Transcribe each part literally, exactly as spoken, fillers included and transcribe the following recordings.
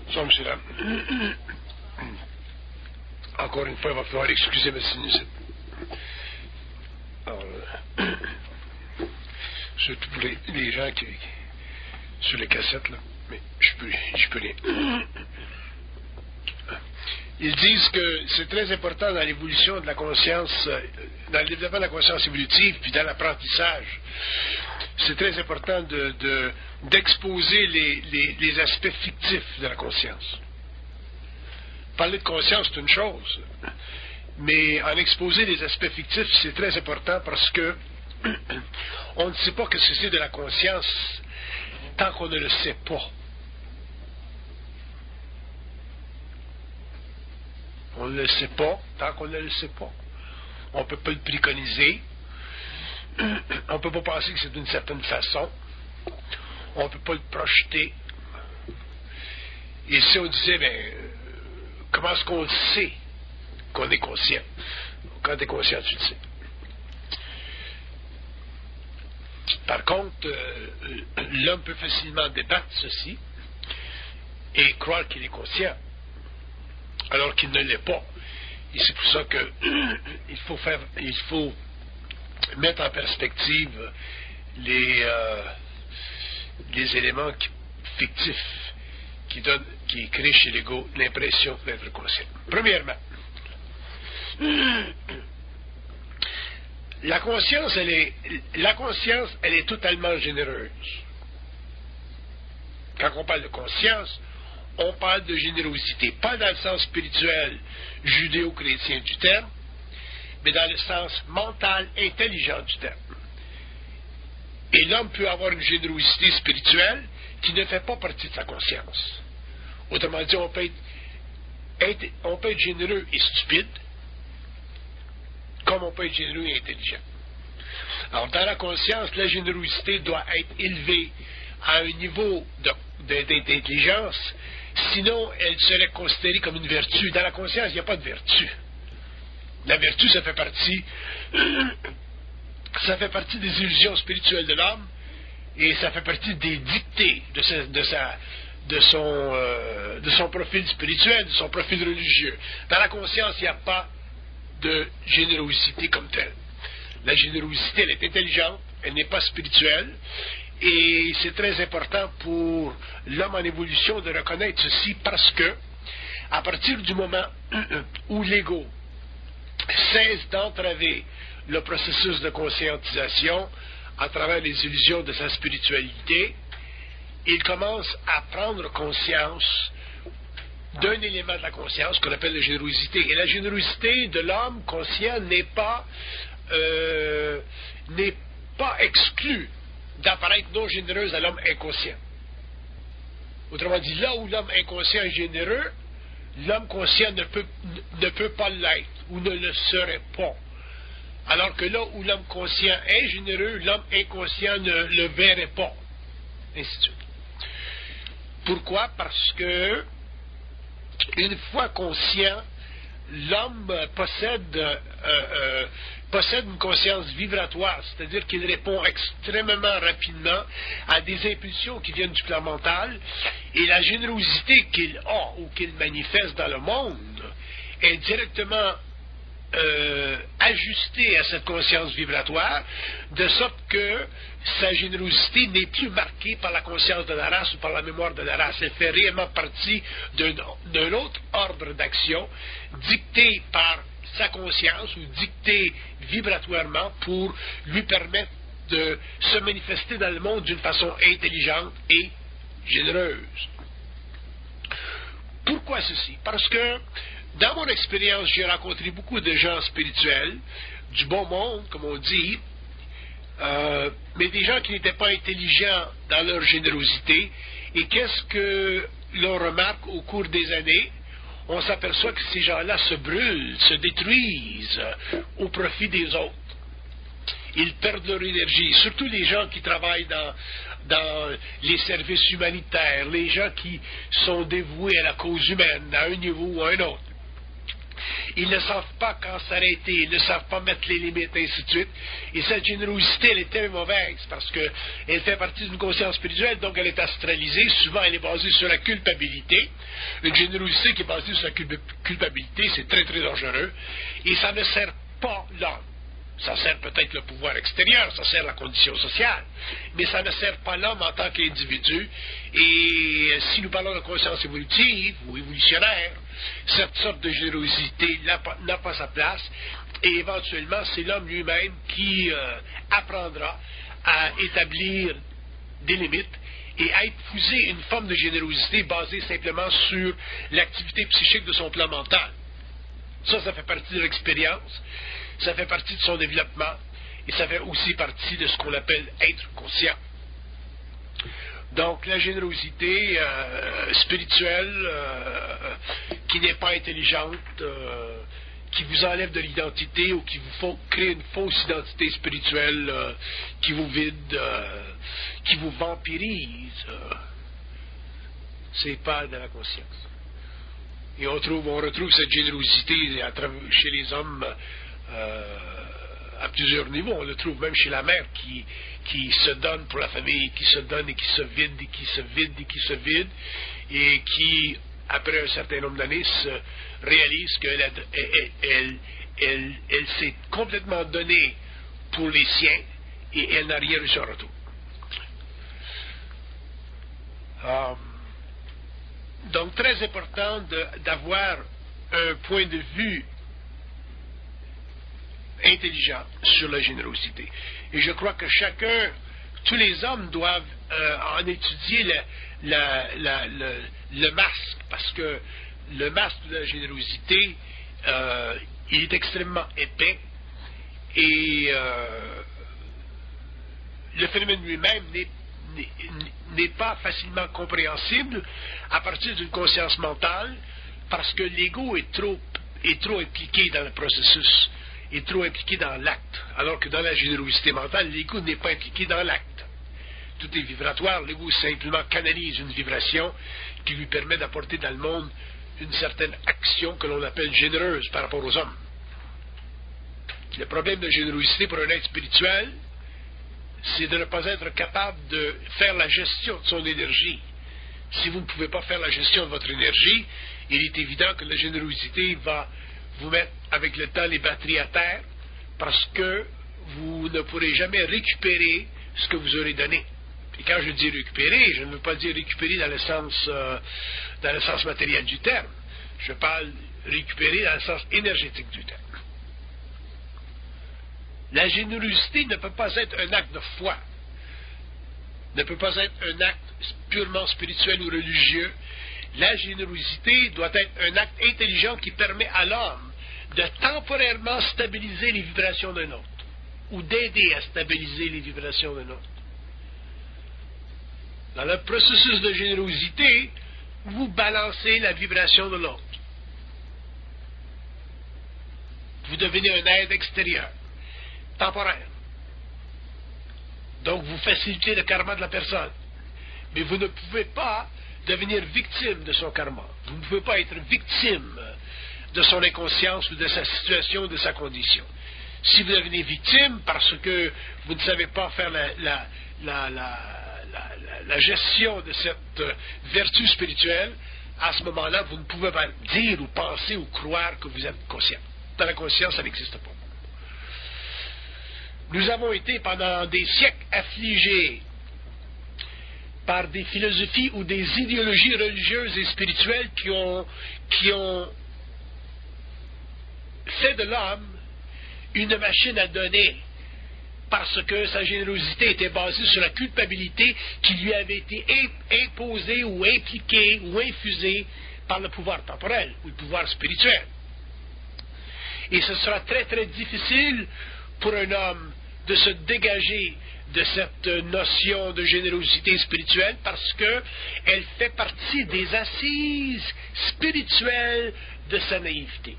Ça, monsieur, là. Encore une fois, il va falloir excuser ma sinusite. Alors, euh, surtout pour les, les gens qui, qui, sur les cassettes, là. Mais je peux, je peux rien. Ils disent que c'est très important dans l'évolution de la conscience, dans le développement de la conscience évolutive, puis dans l'apprentissage. C'est très important de, de, d'exposer les, les, les aspects fictifs de la conscience. Parler de conscience, c'est une chose, mais en exposer les aspects fictifs, c'est très important parce que on ne sait pas ce que c'est de la conscience tant qu'on ne le sait pas. On ne le sait pas tant qu'on ne le sait pas. On ne peut pas le préconiser. On ne peut pas penser que c'est d'une certaine façon. On ne peut pas le projeter. Et si on disait, ben, comment est-ce qu'on le sait qu'on est conscient? Quand tu es conscient, tu le sais. Par contre, euh, l'homme peut facilement débattre ceci et croire qu'il est conscient, alors qu'il ne l'est pas. Et c'est pour ça que il faut faire, il faut mettre en perspective les, euh, les éléments qui, fictifs qui donnent, qui créent chez l'ego l'impression d'être conscient. Premièrement, la conscience, elle est, la conscience, elle est totalement généreuse. Quand on parle de conscience, on parle de générosité, pas dans le sens spirituel judéo-chrétien du terme, mais dans le sens mental, intelligent du terme. Et l'homme peut avoir une générosité spirituelle qui ne fait pas partie de sa conscience. Autrement dit, on peut être, être, on peut être généreux et stupide, comme on peut être généreux et intelligent. Alors, dans la conscience, la générosité doit être élevée à un niveau de, de, d'intelligence, sinon elle serait considérée comme une vertu. Dans la conscience, il n'y a pas de vertu. La vertu, ça fait partie, ça fait partie des illusions spirituelles de l'homme, et ça fait partie des dictées de, sa, de, sa, de, son, euh, de son profil spirituel, de son profil religieux. Dans la conscience, il n'y a pas de générosité comme telle. La générosité, elle est intelligente, elle n'est pas spirituelle, et c'est très important pour l'homme en évolution de reconnaître ceci parce que, à partir du moment où l'ego cesse d'entraver le processus de conscientisation à travers les illusions de sa spiritualité, il commence à prendre conscience d'un élément de la conscience qu'on appelle la générosité. Et la générosité de l'homme conscient n'est pas, euh, n'est pas exclue d'apparaître non généreuse à l'homme inconscient. Autrement dit, là où l'homme inconscient est généreux, l'homme conscient ne peut, ne peut pas l'être, ou ne le serait pas. Alors que là où l'homme conscient est généreux, l'homme inconscient ne le verrait pas. Ainsi de suite. Pourquoi? Parce que, une fois conscient, l'homme possède, euh, euh, possède une conscience vibratoire, c'est-à-dire qu'il répond extrêmement rapidement à des impulsions qui viennent du plan mental, et la générosité qu'il a ou qu'il manifeste dans le monde est directement euh, ajustée à cette conscience vibratoire, de sorte que sa générosité n'est plus marquée par la conscience de la race ou par la mémoire de la race. Elle fait réellement partie d'un, d'un autre ordre d'action dicté par sa conscience ou dicté vibratoirement pour lui permettre de se manifester dans le monde d'une façon intelligente et généreuse. Pourquoi ceci? Parce que dans mon expérience, j'ai rencontré beaucoup de gens spirituels, du bon monde, comme on dit, euh, mais des gens qui n'étaient pas intelligents dans leur générosité. Et qu'est-ce que l'on remarque au cours des années? On s'aperçoit que ces gens-là se brûlent, se détruisent au profit des autres. Ils perdent leur énergie, surtout les gens qui travaillent dans, dans les services humanitaires, les gens qui sont dévoués à la cause humaine, à un niveau ou à un autre. Ils ne savent pas quand s'arrêter, ils ne savent pas mettre les limites, ainsi de suite. Et cette générosité, elle est très mauvaise, parce qu'elle fait partie d'une conscience spirituelle, donc elle est astralisée. Souvent, elle est basée sur la culpabilité. Une générosité qui est basée sur la culpabilité, c'est très, très dangereux. Et ça ne sert pas l'homme. Ça sert peut-être le pouvoir extérieur, ça sert la condition sociale, mais ça ne sert pas l'homme en tant qu'individu. Et si nous parlons de conscience évolutive ou évolutionnaire, cette sorte de générosité n'a pas, n'a pas sa place, et éventuellement c'est l'homme lui-même qui euh, apprendra à établir des limites et à épouser une forme de générosité basée simplement sur l'activité psychique de son plan mental. Ça, ça fait partie de l'expérience. Ça fait partie de son développement et ça fait aussi partie de ce qu'on appelle être conscient. Donc la générosité euh, spirituelle euh, qui n'est pas intelligente, euh, qui vous enlève de l'identité ou qui vous faut créer une fausse identité spirituelle euh, qui vous vide, euh, qui vous vampirise, euh, c'est pas de la conscience. Et on, trouve, on retrouve cette générosité à travers, chez les hommes Euh, à plusieurs niveaux. On le trouve même chez la mère qui, qui se donne pour la famille, qui se donne et qui se vide, et qui se vide, et qui se vide, et qui, après un certain nombre d'années, se réalise qu'elle elle, elle, elle, elle, elle s'est complètement donnée pour les siens et elle n'a rien reçu en retour. Euh, donc, très important de, d'avoir un point de vue intelligent sur la générosité. Et je crois que chacun, tous les hommes doivent euh, en étudier le, la, la, le, le masque, parce que le masque de la générosité, euh, il est extrêmement épais et euh, le phénomène lui-même n'est, n'est, n'est pas facilement compréhensible à partir d'une conscience mentale, parce que l'ego est trop, est trop impliqué dans le processus, est trop impliqué dans l'acte, alors que dans la générosité mentale, l'ego n'est pas impliqué dans l'acte. Tout est vibratoire, l'ego simplement canalise une vibration qui lui permet d'apporter dans le monde une certaine action que l'on appelle généreuse par rapport aux hommes. Le problème de générosité pour un être spirituel, c'est de ne pas être capable de faire la gestion de son énergie. Si vous ne pouvez pas faire la gestion de votre énergie, il est évident que la générosité va vous mettre avec le temps les batteries à terre, parce que vous ne pourrez jamais récupérer ce que vous aurez donné. Et quand je dis récupérer, je ne veux pas dire récupérer dans le sens, euh, dans le sens matériel du terme. Je parle récupérer dans le sens énergétique du terme. La générosité ne peut pas être un acte de foi, ne peut pas être un acte purement spirituel ou religieux. La générosité doit être un acte intelligent qui permet à l'homme de temporairement stabiliser les vibrations d'un autre, ou d'aider à stabiliser les vibrations d'un autre. Dans le processus de générosité, vous balancez la vibration de l'autre. Vous devenez un aide extérieur, temporaire. Donc vous facilitez le karma de la personne. Mais vous ne pouvez pas devenir victime de son karma. Vous ne pouvez pas être victime de son inconscience ou de sa situation, de sa condition. Si vous devenez victime parce que vous ne savez pas faire la, la, la, la, la, la, la gestion de cette vertu spirituelle, à ce moment-là, vous ne pouvez pas dire ou penser ou croire que vous êtes conscient. Dans la conscience, ça n'existe pas. Nous avons été pendant des siècles affligés par des philosophies ou des idéologies religieuses et spirituelles qui ont, qui ont fait de l'homme une machine à donner, parce que sa générosité était basée sur la culpabilité qui lui avait été imposée ou impliquée ou infusée par le pouvoir temporel ou le pouvoir spirituel. Et ce sera très très difficile pour un homme de se dégager de cette notion de générosité spirituelle, parce qu'elle fait partie des assises spirituelles de sa naïveté.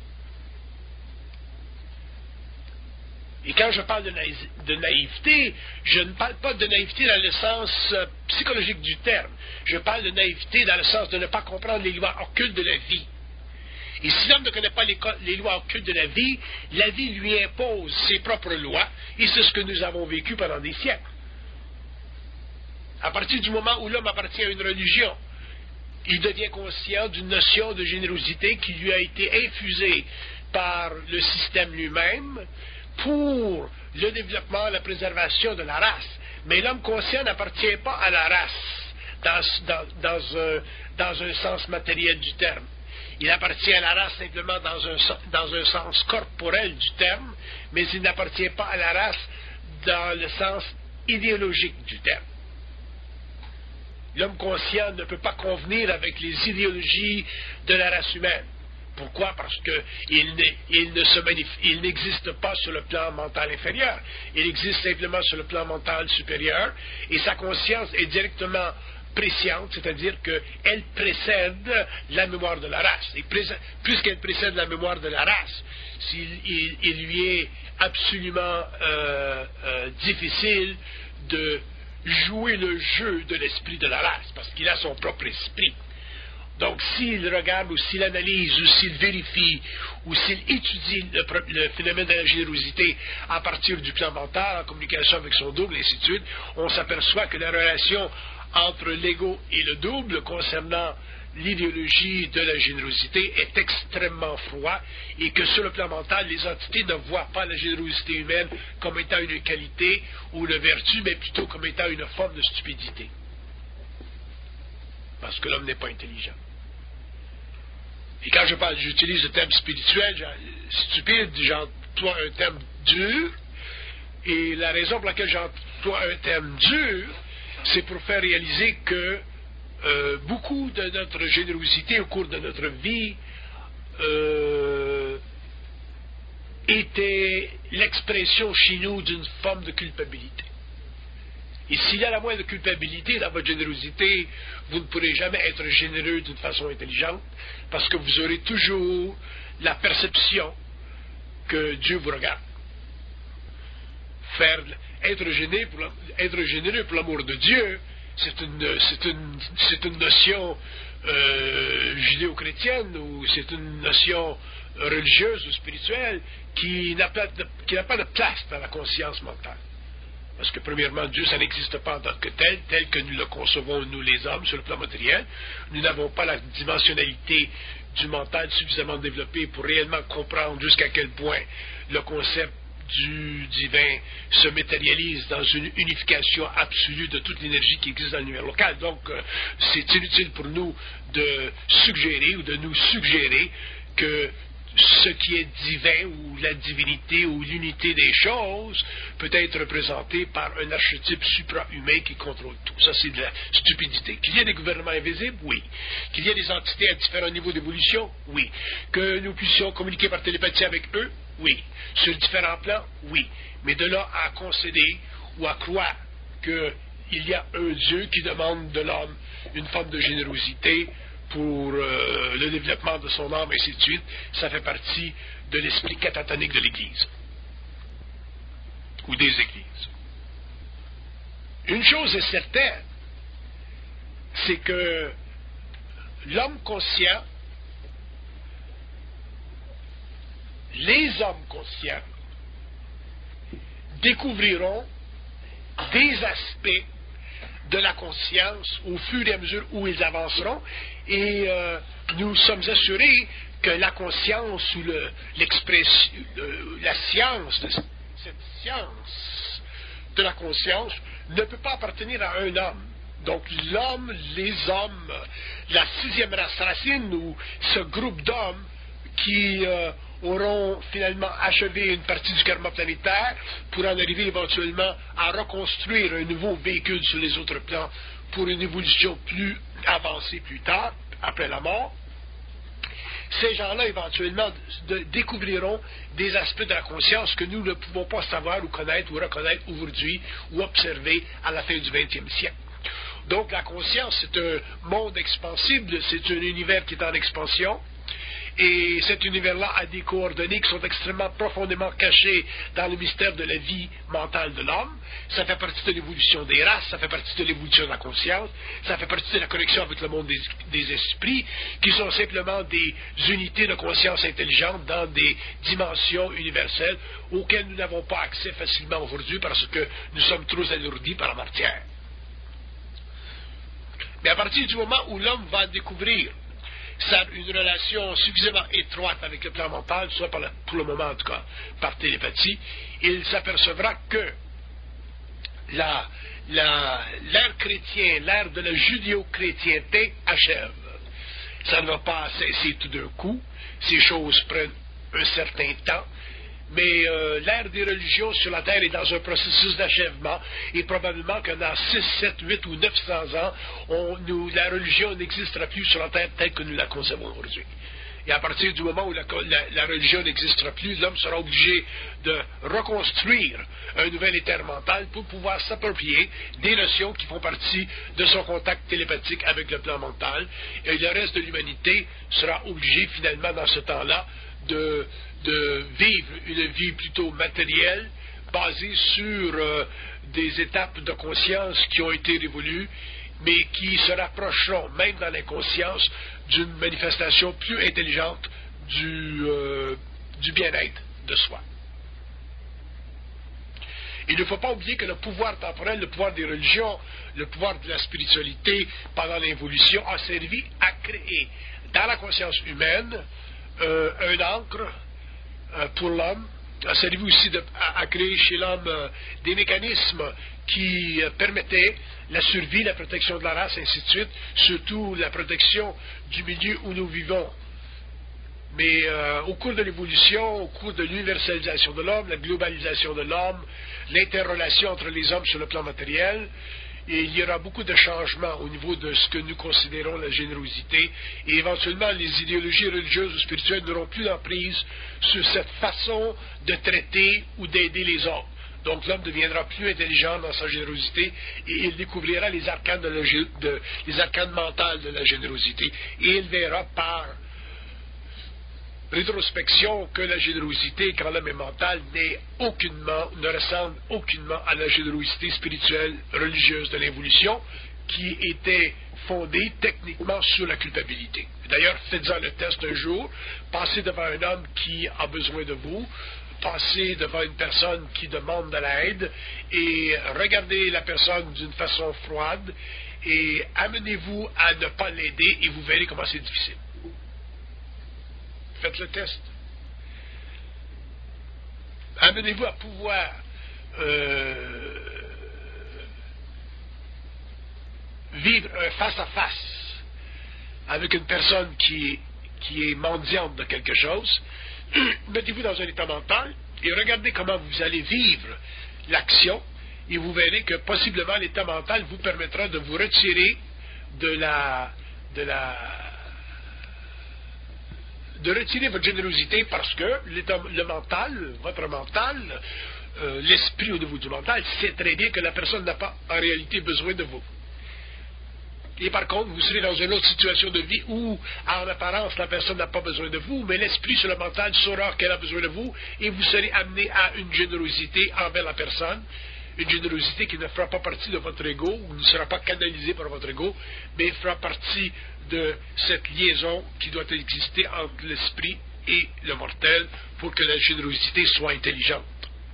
Et quand je parle de, naï de naïveté, je ne parle pas de naïveté dans le sens euh, psychologique du terme. Je parle de naïveté dans le sens de ne pas comprendre les lois occultes de la vie. Et si l'homme ne connaît pas les, les lois occultes de la vie, la vie lui impose ses propres lois, et c'est ce que nous avons vécu pendant des siècles. À partir du moment où l'homme appartient à une religion, il devient conscient d'une notion de générosité qui lui a été infusée par le système lui-même pour le développement, la préservation de la race. Mais l'homme conscient n'appartient pas à la race dans, dans, dans, un, dans un sens matériel du terme. Il appartient à la race simplement dans un, dans un sens corporel du terme, mais il n'appartient pas à la race dans le sens idéologique du terme. L'homme conscient ne peut pas convenir avec les idéologies de la race humaine. Pourquoi? Parce qu'il il ne se manif- il n'existe pas sur le plan mental inférieur. Il existe simplement sur le plan mental supérieur, et sa conscience est directement présciente, c'est-à-dire qu'elle précède la mémoire de la race. Et pré- puisqu'elle précède la mémoire de la race, s'il, il, il lui est absolument euh, euh, difficile de jouer le jeu de l'esprit de la race, parce qu'il a son propre esprit. Donc, s'il regarde ou s'il analyse ou s'il vérifie ou s'il étudie le, le phénomène de la générosité à partir du plan mental, en communication avec son double, et ainsi de suite, on s'aperçoit que la relation entre l'ego et le double concernant l'idéologie de la générosité est extrêmement froide, et que sur le plan mental, les entités ne voient pas la générosité humaine comme étant une qualité ou une vertu, mais plutôt comme étant une forme de stupidité. Parce que l'homme n'est pas intelligent. Et quand je parle, j'utilise le terme spirituel, genre, stupide, j'emploie un terme dur, et la raison pour laquelle j'emploie un terme dur, c'est pour faire réaliser que euh, beaucoup de notre générosité au cours de notre vie euh, était l'expression chez nous d'une forme de culpabilité. Et s'il y a la moindre culpabilité dans votre générosité, vous ne pourrez jamais être généreux d'une façon intelligente, parce que vous aurez toujours la perception que Dieu vous regarde. Faire, être, généreux pour, être généreux pour l'amour de Dieu, c'est une, c'est une, c'est une notion euh, judéo-chrétienne, ou c'est une notion religieuse ou spirituelle qui n'a pas de, qui n'a pas de place dans la conscience mentale. Parce que, premièrement, Dieu, ça n'existe pas en tant que tel, tel que nous le concevons, nous les hommes, sur le plan matériel. Nous n'avons pas la dimensionnalité du mental suffisamment développée pour réellement comprendre jusqu'à quel point le concept du divin se matérialise dans une unification absolue de toute l'énergie qui existe dans l'univers local. Donc, euh, c'est inutile pour nous de suggérer ou de nous suggérer que ce qui est divin ou la divinité ou l'unité des choses peut être représenté par un archétype supra-humain qui contrôle tout. Ça, c'est de la stupidité. Qu'il y ait des gouvernements invisibles, oui. Qu'il y ait des entités à différents niveaux d'évolution, oui. Que nous puissions communiquer par télépathie avec eux, oui. Sur différents plans, oui. Mais de là à concéder ou à croire qu'il y a un Dieu qui demande de l'homme une forme de générosité pour euh, le développement de son âme, et ainsi de suite, ça fait partie de l'esprit catatonique de l'Église, ou des Églises. Une chose est certaine, c'est que l'homme conscient, les hommes conscients, découvriront des aspects de la conscience au fur et à mesure où ils avanceront, et euh, nous sommes assurés que la conscience ou le, l'expression, le, la science, de cette science de la conscience ne peut pas appartenir à un homme. Donc l'homme, les hommes, la sixième race racine, ou ce groupe d'hommes qui euh, auront finalement achevé une partie du karma planétaire pour en arriver éventuellement à reconstruire un nouveau véhicule sur les autres plans pour une évolution plus avancée plus tard, après la mort. Ces gens-là, éventuellement, de, découvriront des aspects de la conscience que nous ne pouvons pas savoir ou connaître ou reconnaître aujourd'hui ou observer à la fin du vingtième siècle. Donc, la conscience, c'est un monde expansible, c'est un univers qui est en expansion, Et cet univers-là a des coordonnées qui sont extrêmement profondément cachées dans le mystère de la vie mentale de l'homme. Ça fait partie de l'évolution des races, ça fait partie de l'évolution de la conscience, ça fait partie de la connexion avec le monde des, des esprits, qui sont simplement des unités de conscience intelligente dans des dimensions universelles auxquelles nous n'avons pas accès facilement aujourd'hui parce que nous sommes trop alourdis par la matière. Mais à partir du moment où l'homme va découvrir ça, une relation suffisamment étroite avec le plan mental, soit par la, pour le moment en tout cas par télépathie, il s'apercevra que la, la, l'ère chrétien, l'ère de la judéo-chrétienté achève. Ça ne va pas cesser tout d'un coup, ces choses prennent un certain temps, mais euh, l'ère des religions sur la Terre est dans un processus d'achèvement, et probablement que dans six, sept, huit ou neuf cents ans, on, nous, la religion n'existera plus sur la Terre telle que nous la concevons aujourd'hui. Et à partir du moment où la, la, la religion n'existera plus, l'homme sera obligé de reconstruire un nouvel éther mental pour pouvoir s'approprier des notions qui font partie de son contact télépathique avec le plan mental. Et le reste de l'humanité sera obligé finalement dans ce temps-là de, de vivre une vie plutôt matérielle, basée sur euh, des étapes de conscience qui ont été révolues, mais qui se rapprocheront, même dans l'inconscience, d'une manifestation plus intelligente du, euh, du bien-être de soi. Il ne faut pas oublier que le pouvoir temporel, le pouvoir des religions, le pouvoir de la spiritualité pendant l'évolution a servi à créer dans la conscience humaine euh, un ancre euh, pour l'homme, a servi aussi de, à, à créer chez l'homme euh, des mécanismes qui euh, permettaient la survie, la protection de la race, ainsi de suite, surtout la protection du milieu où nous vivons. Mais euh, au cours de l'évolution, au cours de l'universalisation de l'homme, la globalisation de l'homme, l'interrelation entre les hommes sur le plan matériel, et il y aura beaucoup de changements au niveau de ce que nous considérons la générosité, et éventuellement les idéologies religieuses ou spirituelles n'auront plus d'emprise sur cette façon de traiter ou d'aider les autres. Donc l'homme deviendra plus intelligent dans sa générosité et il découvrira les arcanes, de la, de, les arcanes mentales de la générosité. Et il verra par rétrospection que la générosité, quand l'homme est mental, n'est aucunement, ne ressemble aucunement à la générosité spirituelle religieuse de l'évolution qui était fondée techniquement sur la culpabilité. D'ailleurs, faites-en le test un jour, passez devant un homme qui a besoin de vous, passez devant une personne qui demande de l'aide et regardez la personne d'une façon froide et amenez-vous à ne pas l'aider et vous verrez comment c'est difficile. Faites le test. Amenez-vous à pouvoir euh, vivre un face-à-face avec une personne qui, qui est mendiante de quelque chose. Mettez-vous dans un état mental et regardez comment vous allez vivre l'action et vous verrez que possiblement l'état mental vous permettra de vous retirer de la de la de retirer votre générosité parce que l'état, le mental, votre mental, euh, l'esprit au niveau du mental sait très bien que la personne n'a pas en réalité besoin de vous. Et par contre, vous serez dans une autre situation de vie où, en apparence, la personne n'a pas besoin de vous, mais l'esprit sur le mental saura qu'elle a besoin de vous, et vous serez amené à une générosité envers la personne, une générosité qui ne fera pas partie de votre ego, ou ne sera pas canalisée par votre ego, mais fera partie de cette liaison qui doit exister entre l'esprit et le mortel pour que la générosité soit intelligente.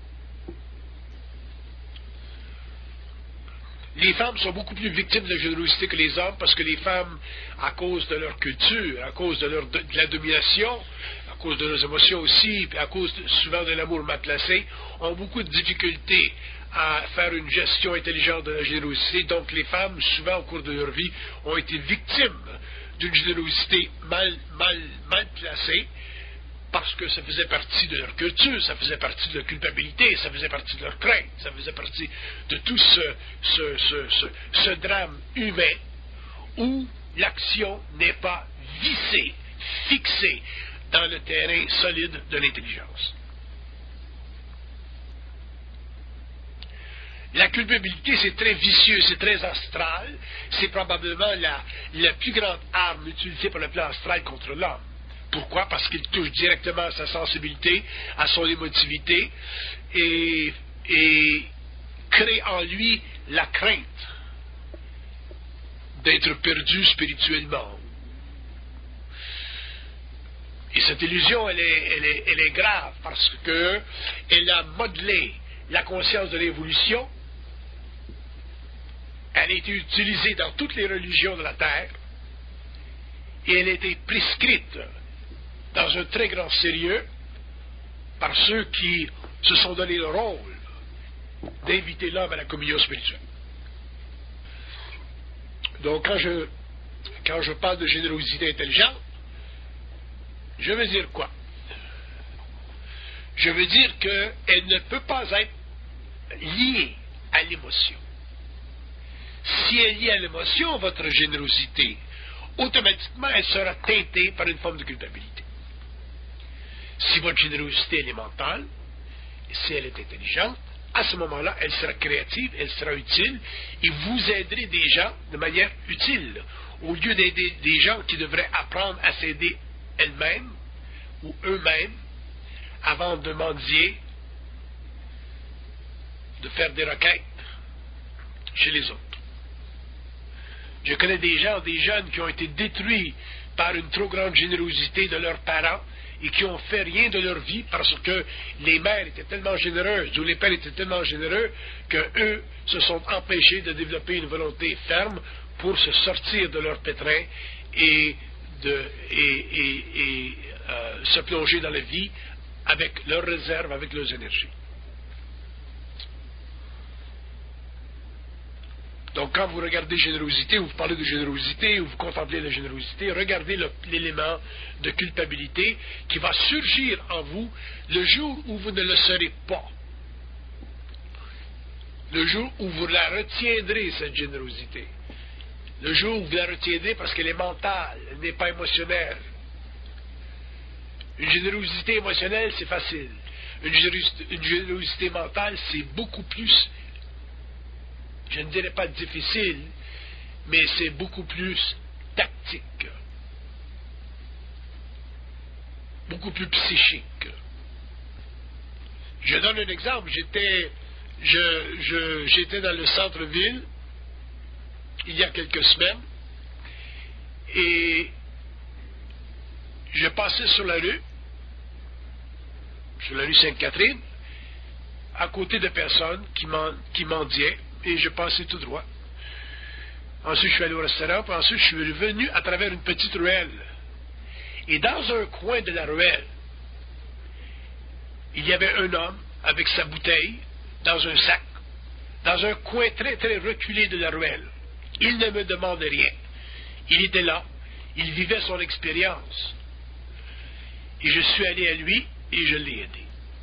Les femmes sont beaucoup plus victimes de la générosité que les hommes parce que les femmes, à cause de leur culture, à cause de, leur, de, de la domination, à cause de leurs émotions aussi, puis à cause de, souvent de l'amour mal placé, ont beaucoup de difficultés à faire une gestion intelligente de la générosité. Donc les femmes, souvent au cours de leur vie, ont été victimes d'une générosité mal, mal, mal placée, parce que ça faisait partie de leur culture, ça faisait partie de leur culpabilité, ça faisait partie de leur crainte, ça faisait partie de tout ce, ce, ce, ce, ce drame humain où l'action n'est pas vissée, fixée dans le terrain solide de l'intelligence. La culpabilité, c'est très vicieux, c'est très astral, c'est probablement la, la plus grande arme utilisée par le plan astral contre l'homme. Pourquoi? Parce qu'il touche directement à sa sensibilité, à son émotivité, et, et crée en lui la crainte d'être perdu spirituellement. Et cette illusion, elle est, elle est, elle est grave parce qu'elle a modelé la conscience de l'évolution. Elle a été utilisée dans toutes les religions de la Terre et elle a été prescrite dans un très grand sérieux par ceux qui se sont donné le rôle d'inviter l'homme à la communion spirituelle. Donc quand je, quand je parle de générosité intelligente, je veux dire quoi? Je veux dire qu'elle ne peut pas être liée à l'émotion. Si elle est liée à l'émotion, votre générosité, automatiquement, elle sera teintée par une forme de culpabilité. Si votre générosité elle est mentale, si elle est intelligente, à ce moment-là, elle sera créative, elle sera utile, et vous aiderez des gens de manière utile, au lieu d'aider des gens qui devraient apprendre à s'aider elles-mêmes ou eux-mêmes avant de mendier, de faire des requêtes chez les autres. Je connais des gens, des jeunes qui ont été détruits par une trop grande générosité de leurs parents et qui ont fait rien de leur vie parce que les mères étaient tellement généreuses ou les pères étaient tellement généreux qu'eux se sont empêchés de développer une volonté ferme pour se sortir de leur pétrin et, de, et, et, et euh, se plonger dans la vie avec leurs réserves, avec leurs énergies. Donc, quand vous regardez générosité, ou vous parlez de générosité, ou vous contemplez la générosité, regardez le, l'élément de culpabilité qui va surgir en vous le jour où vous ne le serez pas. Le jour où vous la retiendrez, cette générosité. Le jour où vous la retiendrez parce qu'elle est mentale, elle n'est pas émotionnelle. Une générosité émotionnelle, c'est facile. Une générosité, une générosité mentale, c'est beaucoup plus, je ne dirais pas difficile, mais c'est beaucoup plus tactique, beaucoup plus psychique. Je donne un exemple. J'étais, je, je, j'étais dans le centre-ville il y a quelques semaines et je passais sur la rue, sur la rue Sainte-Catherine, à côté de personnes qui, qui mendiaient, et je passais tout droit. Ensuite, je suis allé au restaurant, puis ensuite, je suis revenu à travers une petite ruelle. Et dans un coin de la ruelle, il y avait un homme avec sa bouteille dans un sac, dans un coin très, très reculé de la ruelle. Il ne me demandait rien. Il était là, il vivait son expérience. Et je suis allé à lui et je l'ai aidé.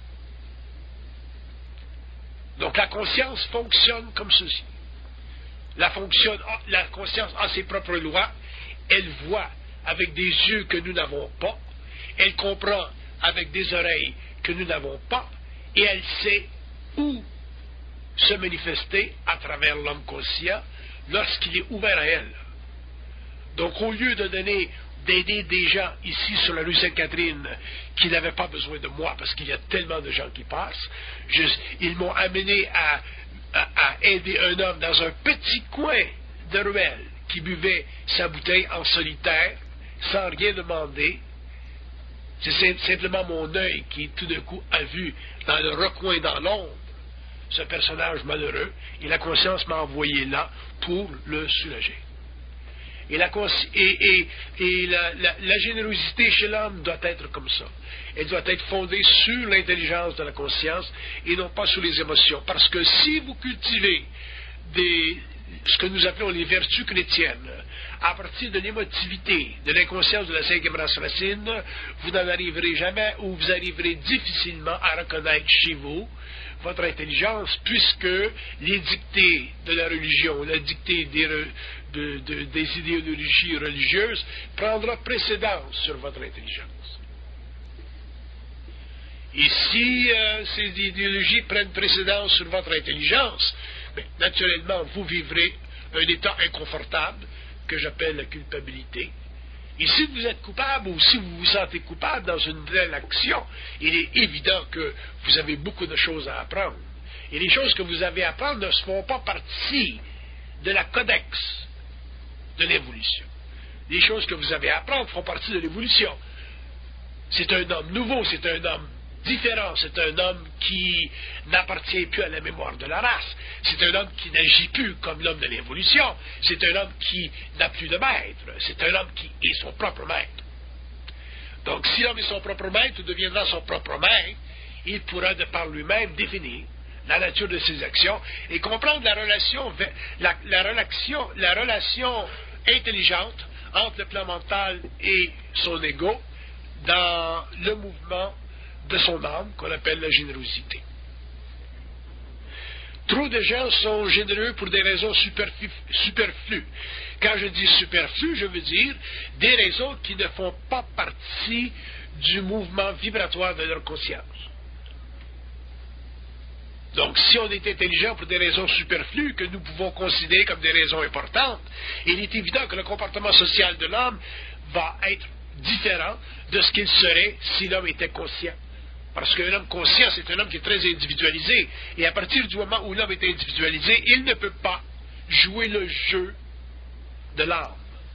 Donc la conscience fonctionne comme ceci. La, fonctionne, la conscience a ses propres lois, elle voit avec des yeux que nous n'avons pas, elle comprend avec des oreilles que nous n'avons pas, et elle sait où se manifester à travers l'homme conscient lorsqu'il est ouvert à elle. Donc au lieu de donner d'aider des gens ici sur la rue Sainte-Catherine qui n'avaient pas besoin de moi parce qu'il y a tellement de gens qui passent, je, ils m'ont amené à, à, à aider un homme dans un petit coin de ruelle qui buvait sa bouteille en solitaire sans rien demander. C'est simplement mon œil qui tout d'un coup a vu dans le recoin, dans l'ombre, ce personnage malheureux, et la conscience m'a envoyé là pour le soulager. Et, la, et, et, et la, la, la générosité chez l'homme doit être comme ça. Elle doit être fondée sur l'intelligence de la conscience et non pas sur les émotions. Parce que si vous cultivez des, ce que nous appelons les vertus chrétiennes à partir de l'émotivité, de l'inconscience de la cinquième race racine, vous n'en arriverez jamais ou vous arriverez difficilement à reconnaître chez vous votre intelligence, puisque les dictées de la religion, la dictée des, de, de, des idéologies religieuses prendra précédence sur votre intelligence. Et si euh, ces idéologies prennent précédence sur votre intelligence, bien, naturellement, vous vivrez un état inconfortable que j'appelle la culpabilité, Et si vous êtes coupable ou si vous vous sentez coupable dans une telle action, il est évident que vous avez beaucoup de choses à apprendre. Et les choses que vous avez à apprendre ne font pas partie de la codex de l'évolution. Les choses que vous avez à apprendre font partie de l'évolution. C'est un homme nouveau, c'est un homme différent, c'est un homme qui n'appartient plus à la mémoire de la race, c'est un homme qui n'agit plus comme l'homme de l'évolution, c'est un homme qui n'a plus de maître, c'est un homme qui est son propre maître. Donc si l'homme est son propre maître ou deviendra son propre maître, il pourra de par lui-même définir la nature de ses actions et comprendre la relation, la, la relation, la relation intelligente entre le plan mental et son ego dans le mouvement de son âme, qu'on appelle la générosité. Trop de gens sont généreux pour des raisons superflues. Quand je dis superflues, je veux dire des raisons qui ne font pas partie du mouvement vibratoire de leur conscience. Donc, si on est intelligent pour des raisons superflues que nous pouvons considérer comme des raisons importantes, il est évident que le comportement social de l'homme va être différent de ce qu'il serait si l'homme était conscient. Parce qu'un homme conscient, c'est un homme qui est très individualisé. Et à partir du moment où l'homme est individualisé, il ne peut pas jouer le jeu de l'âme.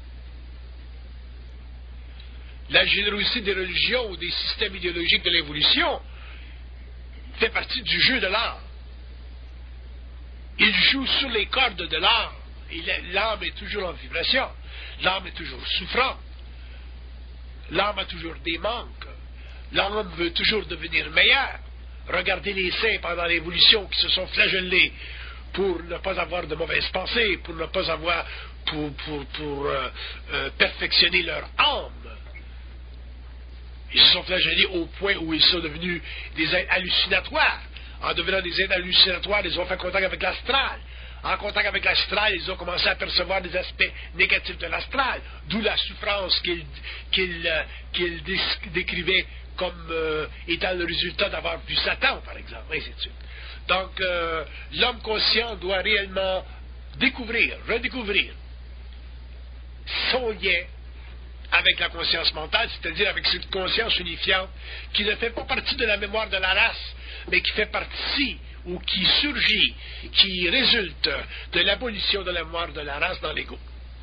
La générosité des religions ou des systèmes idéologiques de l'évolution fait partie du jeu de l'âme. Il joue sur les cordes de l'âme. L'âme est toujours en vibration. L'âme est toujours souffrante. L'âme a toujours des manques. L'homme veut toujours devenir meilleur. Regardez les saints pendant l'évolution qui se sont flagellés pour ne pas avoir de mauvaises pensées, pour ne pas avoir, pour, pour, pour euh, euh, perfectionner leur âme. Ils se sont flagellés au point où ils sont devenus des êtres hallucinatoires. En devenant des êtres hallucinatoires, ils ont fait contact avec l'astral. En contact avec l'astral, ils ont commencé à percevoir des aspects négatifs de l'astral, d'où la souffrance qu'ils qu'ils, euh, qu'ils décrivaient comme euh, étant le résultat d'avoir vu Satan, par exemple, et ainsi de suite. Donc, euh, l'homme conscient doit réellement découvrir, redécouvrir son lien avec la conscience mentale, c'est-à-dire avec cette conscience unifiante qui ne fait pas partie de la mémoire de la race, mais qui fait partie ou qui surgit, qui résulte de l'abolition de la mémoire de la race dans l'ego.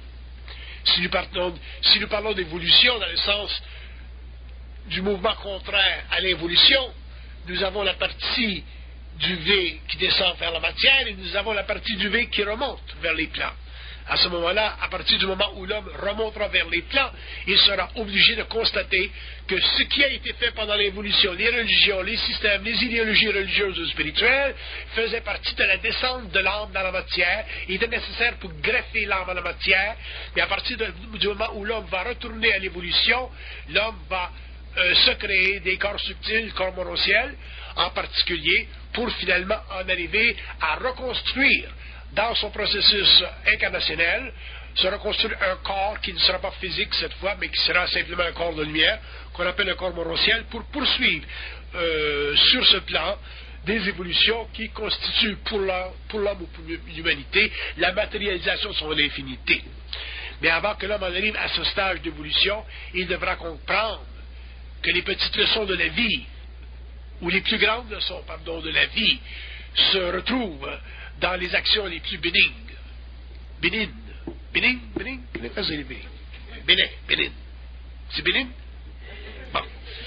Si nous parlons, si nous parlons d'évolution dans le sens du mouvement contraire à l'évolution, nous avons la partie du V qui descend vers la matière et nous avons la partie du V qui remonte vers les plans. À ce moment-là, à partir du moment où l'homme remontera vers les plans, il sera obligé de constater que ce qui a été fait pendant l'évolution, les religions, les systèmes, les idéologies religieuses ou spirituelles, faisait partie de la descente de l'âme dans la matière, et était nécessaire pour greffer l'âme à la matière, mais à partir de, du moment où l'homme va retourner à l'évolution, l'homme va euh, se créer des corps subtils, corps monosciels, en particulier, pour finalement en arriver à reconstruire dans son processus incarnationnel, se reconstruire un corps qui ne sera pas physique cette fois, mais qui sera simplement un corps de lumière, qu'on appelle un corps monosciel, pour poursuivre euh, sur ce plan des évolutions qui constituent pour l'homme, pour l'homme ou pour l'humanité la matérialisation de son infinité. Mais avant que l'homme en arrive à ce stage d'évolution, il devra comprendre que les petites leçons de la vie, ou les plus grandes leçons, pardon, de la vie, se retrouvent dans les actions les plus bénignes. Bénignes. Bénigne, bénigne, bénigne, bénigne. Bénin, bénigne. C'est bénigne? Bon.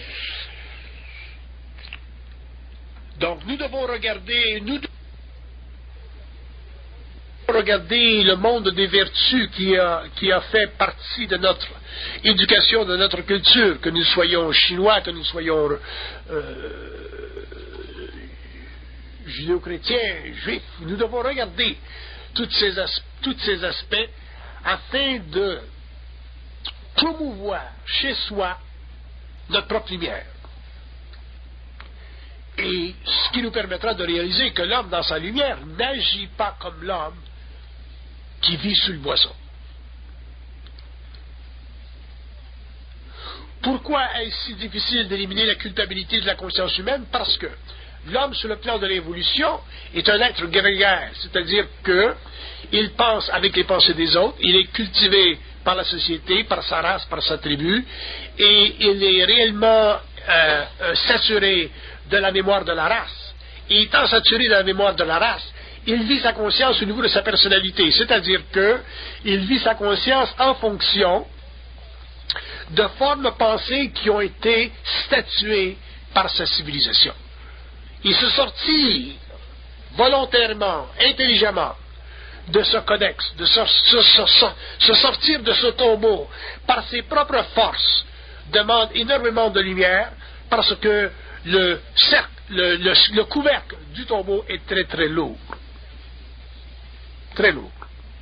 Donc, nous devons regarder, nous devons regarder le monde des vertus qui a, qui a fait partie de notre éducation, de notre culture, que nous soyons chinois, que nous soyons euh, judéo-chrétiens, juifs. Nous devons regarder toutes ces, as- tous ces aspects afin de promouvoir chez soi notre propre lumière. Et ce qui nous permettra de réaliser que l'homme dans sa lumière n'agit pas comme l'homme qui vit sous le boisson. Pourquoi est-ce si difficile d'éliminer la culpabilité de la conscience humaine? Parce que l'homme, sur le plan de l'évolution, est un être grégaire, c'est-à-dire qu'il pense avec les pensées des autres, il est cultivé par la société, par sa race, par sa tribu, et il est réellement euh, euh, saturé de la mémoire de la race. Et étant saturé de la mémoire de la race, il vit sa conscience au niveau de sa personnalité, c'est-à-dire qu'il vit sa conscience en fonction de formes pensées qui ont été statuées par sa civilisation. Il se sortit volontairement, intelligemment, de ce codex, de se, se, se, se sortir de ce tombeau par ses propres forces, demande énormément de lumière parce que le, cercle, le, le, le couvercle du tombeau est très très lourd. Très lourd.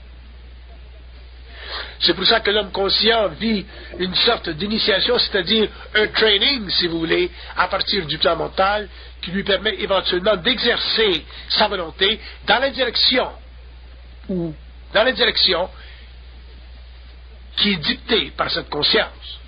C'est pour ça que l'homme conscient vit une sorte d'initiation, c'est-à-dire un training, si vous voulez, à partir du plan mental, qui lui permet éventuellement d'exercer sa volonté dans la direction ou dans la direction qui est dictée par cette conscience.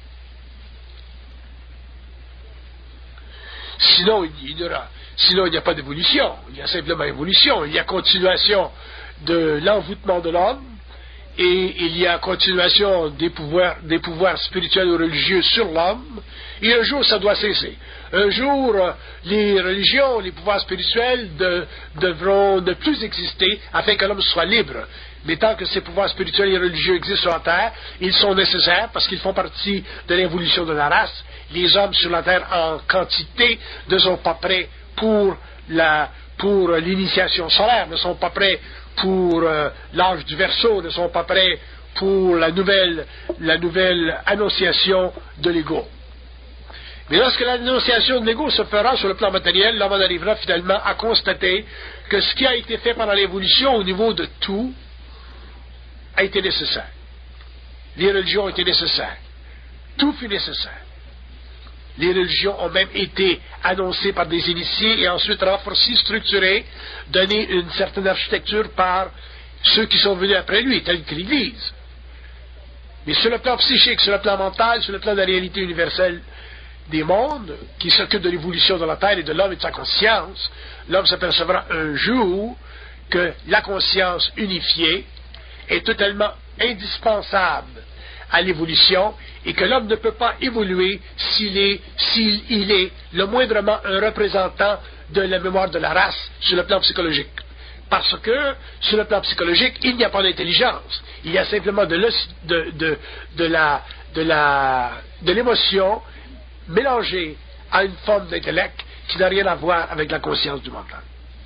Sinon, il y aura, sinon il n'y a pas d'évolution, il y a simplement évolution, il y a continuation de l'envoûtement de l'homme, et il y a continuation des pouvoirs, des pouvoirs spirituels ou religieux sur l'homme, et un jour ça doit cesser. Un jour, les religions, les pouvoirs spirituels de, devront ne plus exister afin que l'homme soit libre. Mais tant que ces pouvoirs spirituels et religieux existent sur la Terre, ils sont nécessaires parce qu'ils font partie de l'évolution de la race. Les hommes sur la Terre en quantité ne sont pas prêts pour la, pour l'initiation solaire, ne sont pas prêts pour euh, l'âge du Verseau, ne sont pas prêts pour la nouvelle, la nouvelle annonciation de l'ego. Mais lorsque l'annonciation de l'ego se fera sur le plan matériel, l'homme en arrivera finalement à constater que ce qui a été fait pendant l'évolution au niveau de tout a été nécessaire. Les religions ont été nécessaires. Tout fut nécessaire. Les religions ont même été annoncées par des initiés et ensuite renforcées, structurées, données une certaine architecture par ceux qui sont venus après lui, tels que l'Église. Mais sur le plan psychique, sur le plan mental, sur le plan de la réalité universelle des mondes, qui s'occupent de l'évolution de la Terre et de l'homme et de sa conscience, l'homme s'apercevra un jour que la conscience unifiée est totalement indispensable à l'évolution et que l'homme ne peut pas évoluer s'il est, s'il il est le moindrement un représentant de la mémoire de la race sur le plan psychologique. Parce que, sur le plan psychologique, il n'y a pas d'intelligence. Il y a simplement de, de, de, de la, de la, de l'émotion mélangée à une forme d'intellect qui n'a rien à voir avec la conscience du mental.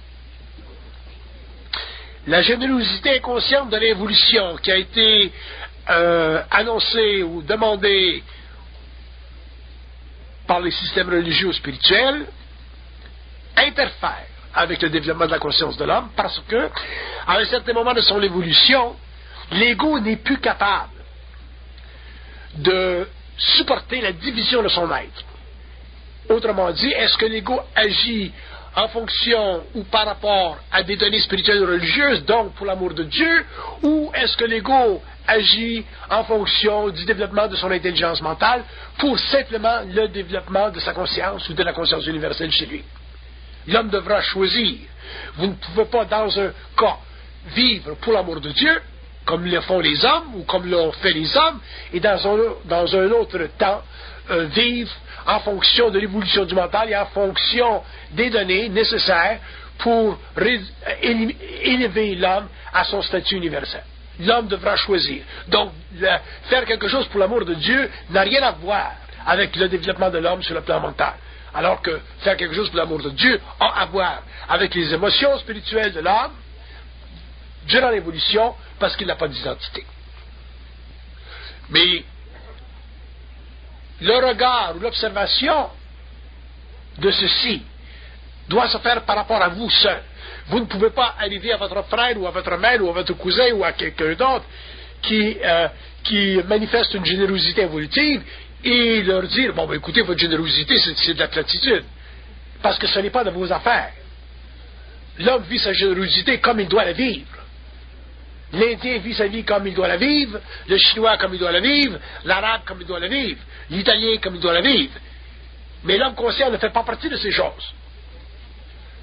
La générosité inconsciente de l'évolution qui a été euh, annoncée ou demandée par les systèmes religieux ou spirituels interfère avec le développement de la conscience de l'homme parce que, à un certain moment de son évolution, l'ego n'est plus capable de supporter la division de son être. Autrement dit, est-ce que l'ego agit en fonction ou par rapport à des données spirituelles ou religieuses, donc pour l'amour de Dieu, ou est-ce que l'ego agit en fonction du développement de son intelligence mentale pour simplement le développement de sa conscience ou de la conscience universelle chez lui? L'homme devra choisir. Vous ne pouvez pas, dans un cas, vivre pour l'amour de Dieu, comme le font les hommes, ou comme l'ont fait les hommes, et dans un, dans un autre temps, euh, vivre en fonction de l'évolution du mental et en fonction des données nécessaires pour ré, élever, élever l'homme à son statut universel. L'homme devra choisir. Donc, le, faire quelque chose pour l'amour de Dieu n'a rien à voir avec le développement de l'homme sur le plan mental. Alors que faire quelque chose pour l'amour de Dieu a à voir avec les émotions spirituelles de l'homme durant l'évolution parce qu'il n'a pas d'identité. Mais le regard ou l'observation de ceci doit se faire par rapport à vous seul. Vous ne pouvez pas arriver à votre frère ou à votre mère ou à votre cousin ou à quelqu'un d'autre qui, euh, qui manifeste une générosité évolutive et leur dire, bon, ben, écoutez, votre générosité, c'est, c'est de la platitude. Parce que ce n'est pas de vos affaires. L'homme vit sa générosité comme il doit la vivre. L'Indien vit sa vie comme il doit la vivre, le Chinois comme il doit la vivre, l'Arabe comme il doit la vivre, l'Italien comme il doit la vivre. Mais l'homme conscient ne fait pas partie de ces choses.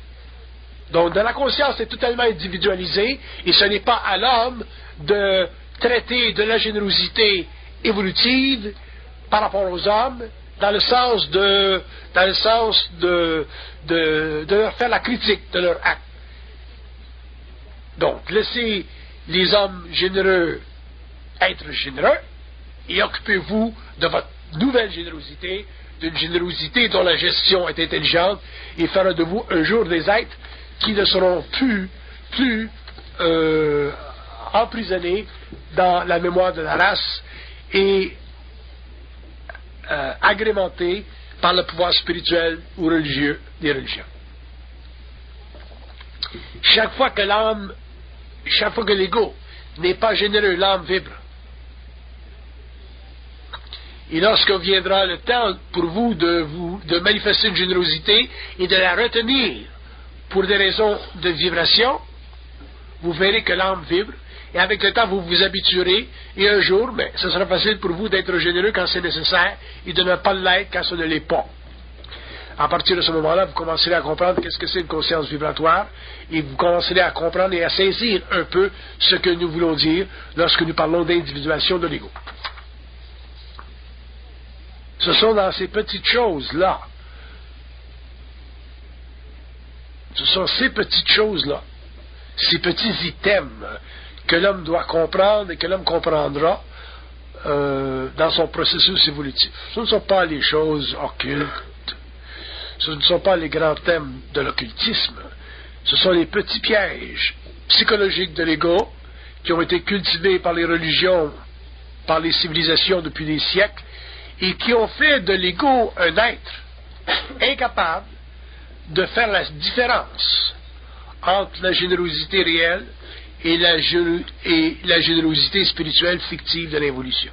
Donc, dans la conscience, c'est totalement individualisé, et ce n'est pas à l'homme de traiter de la générosité évolutive par rapport aux hommes, dans le sens de, dans le sens de, de, de leur faire la critique de leur acte. Donc, laissez les hommes généreux être généreux et occupez-vous de votre nouvelle générosité, d'une générosité dont la gestion est intelligente, et fera de vous un jour des êtres qui ne seront plus, plus euh, emprisonnés dans la mémoire de la race et euh, agrémentés par le pouvoir spirituel ou religieux des religions. Chaque fois que l'âme, chaque fois que l'ego n'est pas généreux, l'âme vibre. Et lorsque viendra le temps pour vous de, vous de manifester une générosité et de la retenir pour des raisons de vibration, vous verrez que l'âme vibre, et avec le temps vous vous habituerez, et un jour, ben, ce sera facile pour vous d'être généreux quand c'est nécessaire, et de ne pas l'être quand ce ne l'est pas. À partir de ce moment-là, vous commencerez à comprendre qu'est-ce que c'est une conscience vibratoire, et vous commencerez à comprendre et à saisir un peu ce que nous voulons dire lorsque nous parlons d'individuation de l'ego. Ce sont dans ces petites choses-là, ce sont ces petites choses-là, ces petits items que l'homme doit comprendre et que l'homme comprendra euh, dans son processus évolutif. Ce ne sont pas les choses occultes, ce ne sont pas les grands thèmes de l'occultisme, ce sont les petits pièges psychologiques de l'ego qui ont été cultivés par les religions, par les civilisations depuis des siècles, et qui ont fait de l'ego un être incapable de faire la différence entre la générosité réelle et la, et la générosité spirituelle fictive de l'évolution.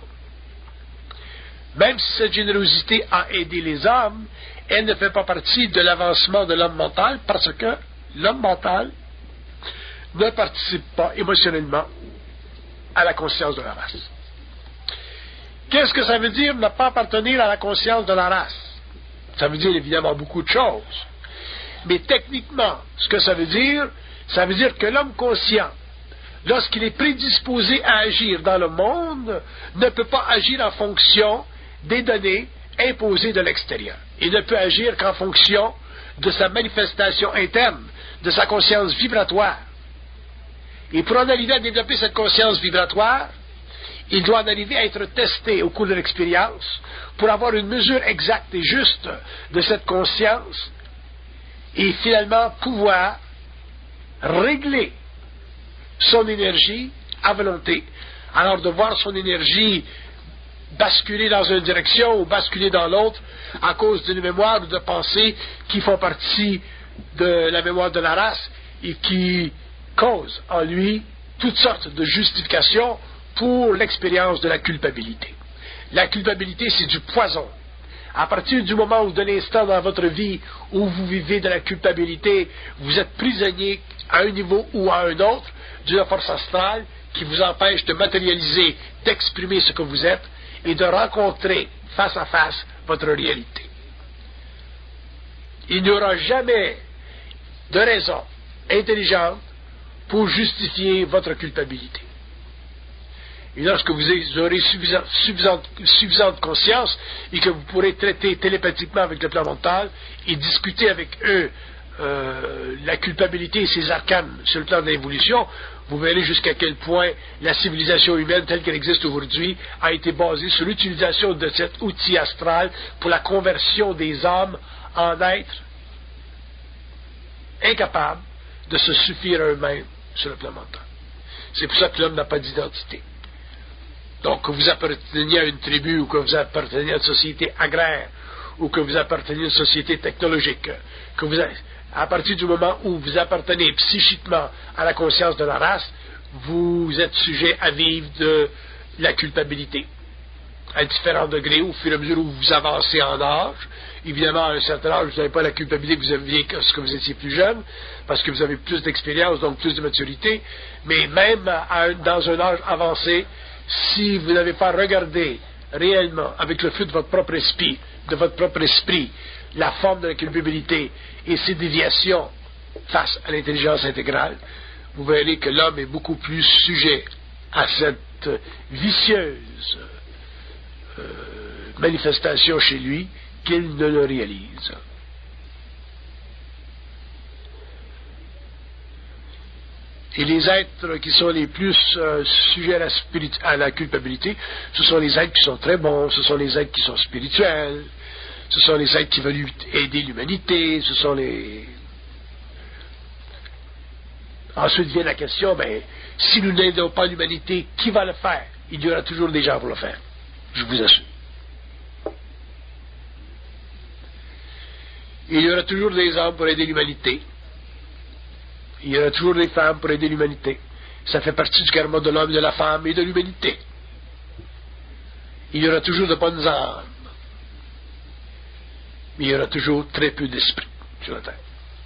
Même si cette générosité a aidé les hommes, elle ne fait pas partie de l'avancement de l'homme mental parce que l'homme mental ne participe pas émotionnellement à la conscience de la race. Qu'est-ce que ça veut dire ne pas appartenir à la conscience de la race? Ça veut dire évidemment beaucoup de choses. Mais techniquement, ce que ça veut dire, ça veut dire que l'homme conscient, lorsqu'il est prédisposé à agir dans le monde, ne peut pas agir en fonction des données imposées de l'extérieur. Il ne peut agir qu'en fonction de sa manifestation interne, de sa conscience vibratoire. Et pour en arriver à développer cette conscience vibratoire, il doit en arriver à être testé au cours de l'expérience pour avoir une mesure exacte et juste de cette conscience et finalement pouvoir régler son énergie à volonté. Alors de voir son énergie basculer dans une direction ou basculer dans l'autre à cause d'une mémoire ou de pensées qui font partie de la mémoire de la race et qui causent en lui toutes sortes de justifications pour l'expérience de la culpabilité. La culpabilité, c'est du poison. À partir du moment où, de l'instant dans votre vie où vous vivez de la culpabilité, vous êtes prisonnier à un niveau ou à un autre d'une force astrale qui vous empêche de matérialiser, d'exprimer ce que vous êtes et de rencontrer face à face votre réalité. Il n'y aura jamais de raison intelligente pour justifier votre culpabilité. Et lorsque vous aurez suffisante, suffisante, suffisante conscience et que vous pourrez traiter télépathiquement avec le plan mental et discuter avec eux euh, la culpabilité et ses arcanes sur le plan de l'évolution, vous verrez jusqu'à quel point la civilisation humaine telle qu'elle existe aujourd'hui a été basée sur l'utilisation de cet outil astral pour la conversion des âmes en êtres incapables de se suffire à eux-mêmes sur le plan mental. C'est pour ça que l'homme n'a pas d'identité. Donc, que vous apparteniez à une tribu, ou que vous apparteniez à une société agraire, ou que vous apparteniez à une société technologique, que vous, à partir du moment où vous appartenez psychiquement à la conscience de la race, vous êtes sujet à vivre de la culpabilité, à différents degrés, au fur et à mesure où vous avancez en âge. Évidemment, à un certain âge, vous n'avez pas la culpabilité que vous aviez lorsque vous étiez plus jeune, parce que vous avez plus d'expérience, donc plus de maturité, mais même à, dans un âge avancé, si vous n'avez pas regardé réellement avec le feu de votre propre esprit, de votre propre esprit, la forme de la culpabilité et ses déviations face à l'intelligence intégrale, vous verrez que l'homme est beaucoup plus sujet à cette vicieuse euh, manifestation chez lui qu'il ne le réalise. Et les êtres qui sont les plus euh, sujets à la, spirit- à la culpabilité, ce sont les êtres qui sont très bons, ce sont les êtres qui sont spirituels, ce sont les êtres qui veulent aider l'humanité, ce sont les... Ensuite vient la question, ben, si nous n'aidons pas l'humanité, qui va le faire? Il y aura toujours des gens pour le faire, je vous assure. Il y aura toujours des hommes pour aider l'humanité. Il y aura toujours des femmes pour aider l'humanité. Ça fait partie du karma de l'homme, de la femme et de l'humanité. Il y aura toujours de bonnes âmes. Mais il y aura toujours très peu d'esprit sur la terre.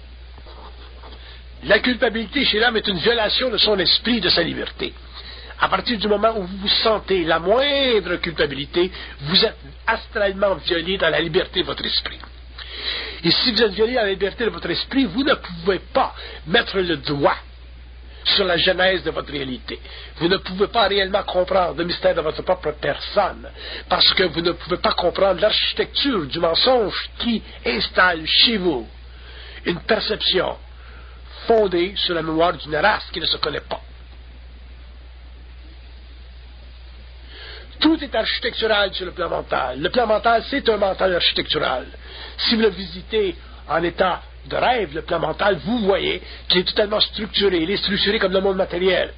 La culpabilité chez l'homme est une violation de son esprit, de sa liberté. À partir du moment où vous sentez la moindre culpabilité, vous êtes astralement violé dans la liberté de votre esprit. Et si vous êtes violé dans la liberté de votre esprit, vous ne pouvez pas mettre le doigt sur la genèse de votre réalité. Vous ne pouvez pas réellement comprendre le mystère de votre propre personne, parce que vous ne pouvez pas comprendre l'architecture du mensonge qui installe chez vous une perception fondée sur la mémoire d'une race qui ne se connaît pas. Tout est architectural sur le plan mental. Le plan mental, c'est un mental architectural. Si vous le visitez en état de rêve, le plan mental, vous voyez qu'il est totalement structuré. Il est structuré comme le monde matériel.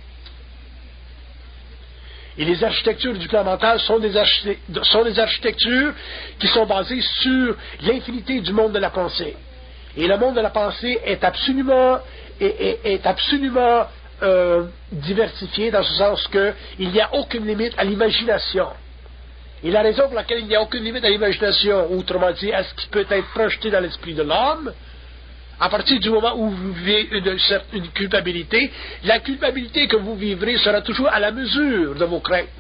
Et les architectures du plan mental sont des, archi- sont des architectures qui sont basées sur l'infinité du monde de la pensée. Et le monde de la pensée est absolument, est, est, est absolument euh, diversifié dans ce sens qu'il n'y a aucune limite à l'imagination. Et la raison pour laquelle il n'y a aucune limite à l'imagination, autrement dit, à ce qui peut être projeté dans l'esprit de l'homme, à partir du moment où vous vivez une, une culpabilité, la culpabilité que vous vivrez sera toujours à la mesure de vos craintes,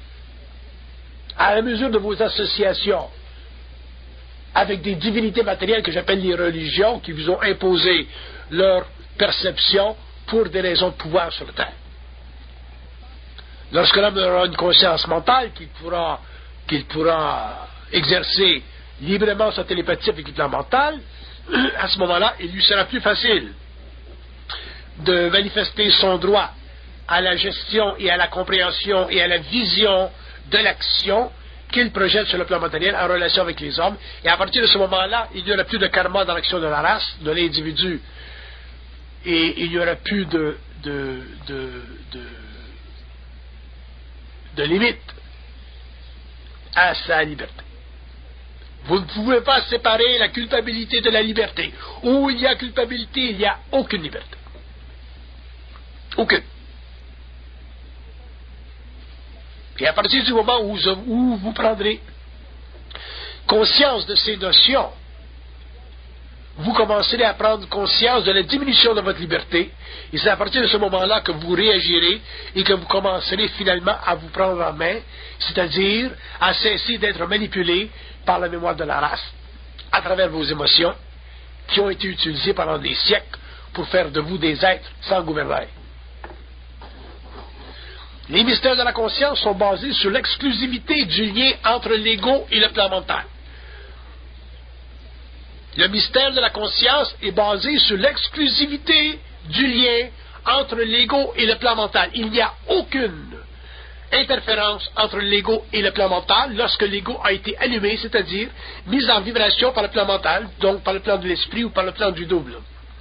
à la mesure de vos associations avec des divinités matérielles que j'appelle les religions, qui vous ont imposé leur perception pour des raisons de pouvoir sur la terre. Lorsque l'homme aura une conscience mentale qu'il pourra, qu'il pourra exercer librement sa télépathie avec le plan mental, à ce moment-là, il lui sera plus facile de manifester son droit à la gestion et à la compréhension et à la vision de l'action qu'il projette sur le plan matériel en relation avec les hommes. Et à partir de ce moment-là, il n'y aura plus de karma dans l'action de la race, de l'individu, et il n'y aura plus de, de, de, de, de limite à sa liberté. Vous ne pouvez pas séparer la culpabilité de la liberté. Où il y a culpabilité, il n'y a aucune liberté. Aucune. Et à partir du moment où, où vous prendrez conscience de ces notions, vous commencerez à prendre conscience de la diminution de votre liberté, et c'est à partir de ce moment-là que vous réagirez et que vous commencerez finalement à vous prendre en main, c'est-à-dire à cesser d'être manipulé par la mémoire de la race, à travers vos émotions, qui ont été utilisées pendant des siècles pour faire de vous des êtres sans gouvernail. Les mystères de la conscience sont basés sur l'exclusivité du lien entre l'ego et le plan mental. Le mystère de la conscience est basé sur l'exclusivité du lien entre l'ego et le plan mental. Il n'y a aucune interférence entre l'ego et le plan mental lorsque l'ego a été allumé, c'est-à-dire mis en vibration par le plan mental, donc par le plan de l'esprit ou par le plan du double.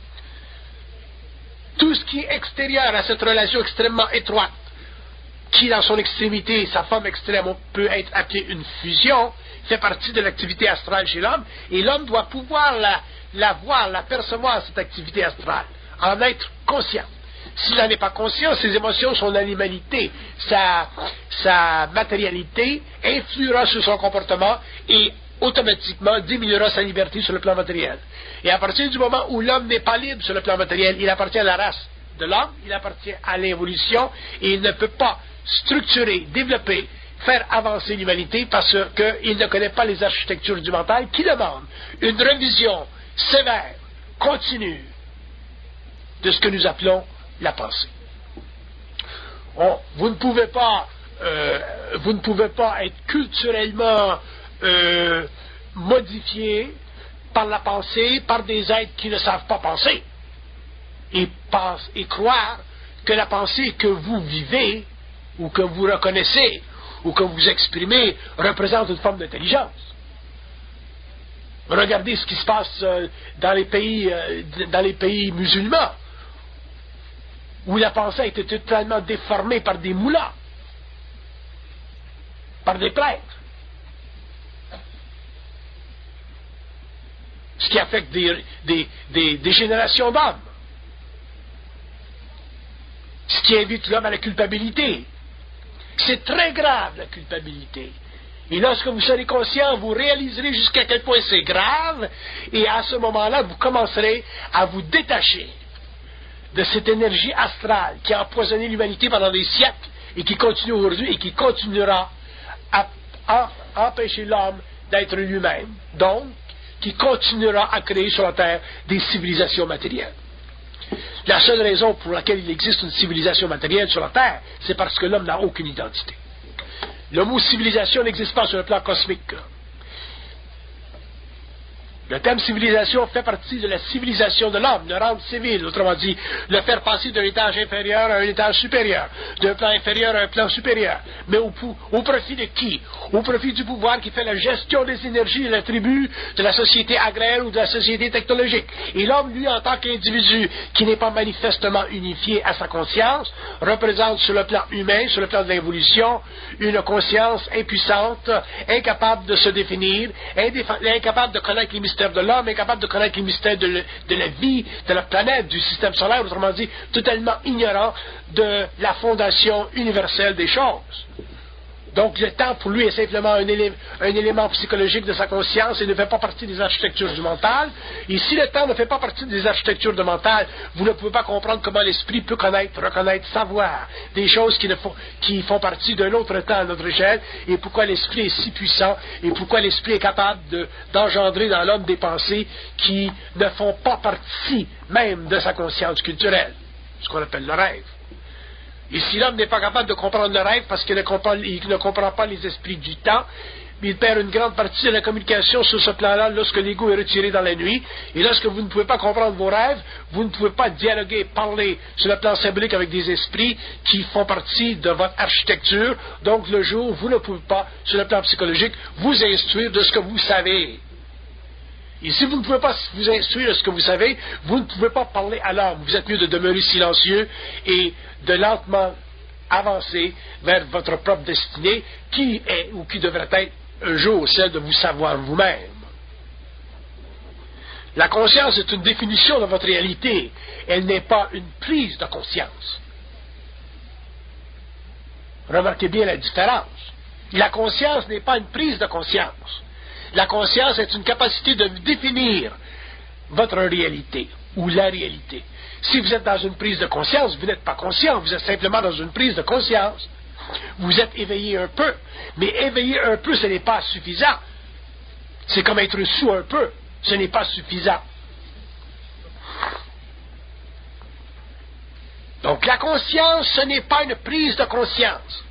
Tout ce qui est extérieur à cette relation extrêmement étroite, qui dans son extrémité, sa forme extrême peut être appelée une fusion, fait partie de l'activité astrale chez l'homme, et l'homme doit pouvoir la, la voir, la percevoir, cette activité astrale, en être conscient. S'il n'en est pas conscient, ses émotions, son animalité, sa, sa matérialité influera sur son comportement et automatiquement diminuera sa liberté sur le plan matériel. Et à partir du moment où l'homme n'est pas libre sur le plan matériel, il appartient à la race de l'homme, il appartient à l'évolution, et il ne peut pas structurer, développer, faire avancer l'humanité parce qu'il ne connaît pas les architectures du mental qui demandent une révision sévère, continue de ce que nous appelons la pensée. On, vous ne pouvez pas, euh, vous ne pouvez pas être culturellement euh, modifié par la pensée, par des êtres qui ne savent pas penser, et, pense, et croire que la pensée que vous vivez, ou que vous reconnaissez, ou que vous exprimez, représente une forme d'intelligence. Regardez ce qui se passe euh, dans les pays, euh, dans les pays musulmans, où la pensée a été totalement déformée par des moulins, par des prêtres. Ce qui affecte des, des, des, des générations d'hommes. Ce qui invite l'homme à la culpabilité. C'est très grave, la culpabilité. Et lorsque vous serez conscient, vous réaliserez jusqu'à quel point c'est grave, et à ce moment-là, vous commencerez à vous détacher de cette énergie astrale qui a empoisonné l'humanité pendant des siècles, et qui continue aujourd'hui, et qui continuera à, à empêcher l'homme d'être lui-même. Donc, qui continuera à créer sur la Terre des civilisations matérielles. La seule raison pour laquelle il existe une civilisation matérielle sur la Terre, c'est parce que l'homme n'a aucune identité. Le mot civilisation n'existe pas sur le plan cosmique. Le terme civilisation fait partie de la civilisation de l'homme, le rendre civil, autrement dit, le faire passer d'un étage inférieur à un étage supérieur, d'un plan inférieur à un plan supérieur. Mais au, au profit de qui? Au profit du pouvoir qui fait la gestion des énergies et l'attribut de la société agraire ou de la société technologique. Et l'homme, lui, en tant qu'individu qui n'est pas manifestement unifié à sa conscience, représente sur le plan humain, sur le plan de l'évolution, une conscience impuissante, incapable de se définir, incapable de connaître les mystères de l'homme, incapable de connaître les mystères de, le, de la vie, de la planète, du système solaire, autrement dit, totalement ignorant de la fondation universelle des choses. Donc le temps pour lui est simplement un, élé un élément psychologique de sa conscience et ne fait pas partie des architectures du mental. Et si le temps ne fait pas partie des architectures du mental, vous ne pouvez pas comprendre comment l'esprit peut connaître, reconnaître, savoir des choses qui, ne font, qui font partie d'un autre temps à notre échelle, et pourquoi l'esprit est si puissant, et pourquoi l'esprit est capable d'engendrer de, dans l'homme des pensées qui ne font pas partie même de sa conscience culturelle, ce qu'on appelle le rêve. Et si l'homme n'est pas capable de comprendre le rêve parce qu'il ne comprend, il ne comprend pas les esprits du temps, il perd une grande partie de la communication sur ce plan-là lorsque l'ego est retiré dans la nuit. Et lorsque vous ne pouvez pas comprendre vos rêves, vous ne pouvez pas dialoguer, parler sur le plan symbolique avec des esprits qui font partie de votre architecture. Donc le jour, vous ne pouvez pas, sur le plan psychologique, vous instruire de ce que vous savez. Et si vous ne pouvez pas vous instruire de ce que vous savez, vous ne pouvez pas parler à l'homme. Vous êtes mieux de demeurer silencieux et de lentement avancer vers votre propre destinée, qui est ou qui devrait être un jour celle de vous savoir vous-même. La conscience est une définition de votre réalité. Elle n'est pas une prise de conscience. Remarquez bien la différence. La conscience n'est pas une prise de conscience. La conscience est une capacité de définir votre réalité ou la réalité. Si vous êtes dans une prise de conscience, vous n'êtes pas conscient, vous êtes simplement dans une prise de conscience. Vous êtes éveillé un peu, mais éveillé un peu, ce n'est pas suffisant. C'est comme être sous un peu, ce n'est pas suffisant. Donc la conscience, ce n'est pas une prise de conscience.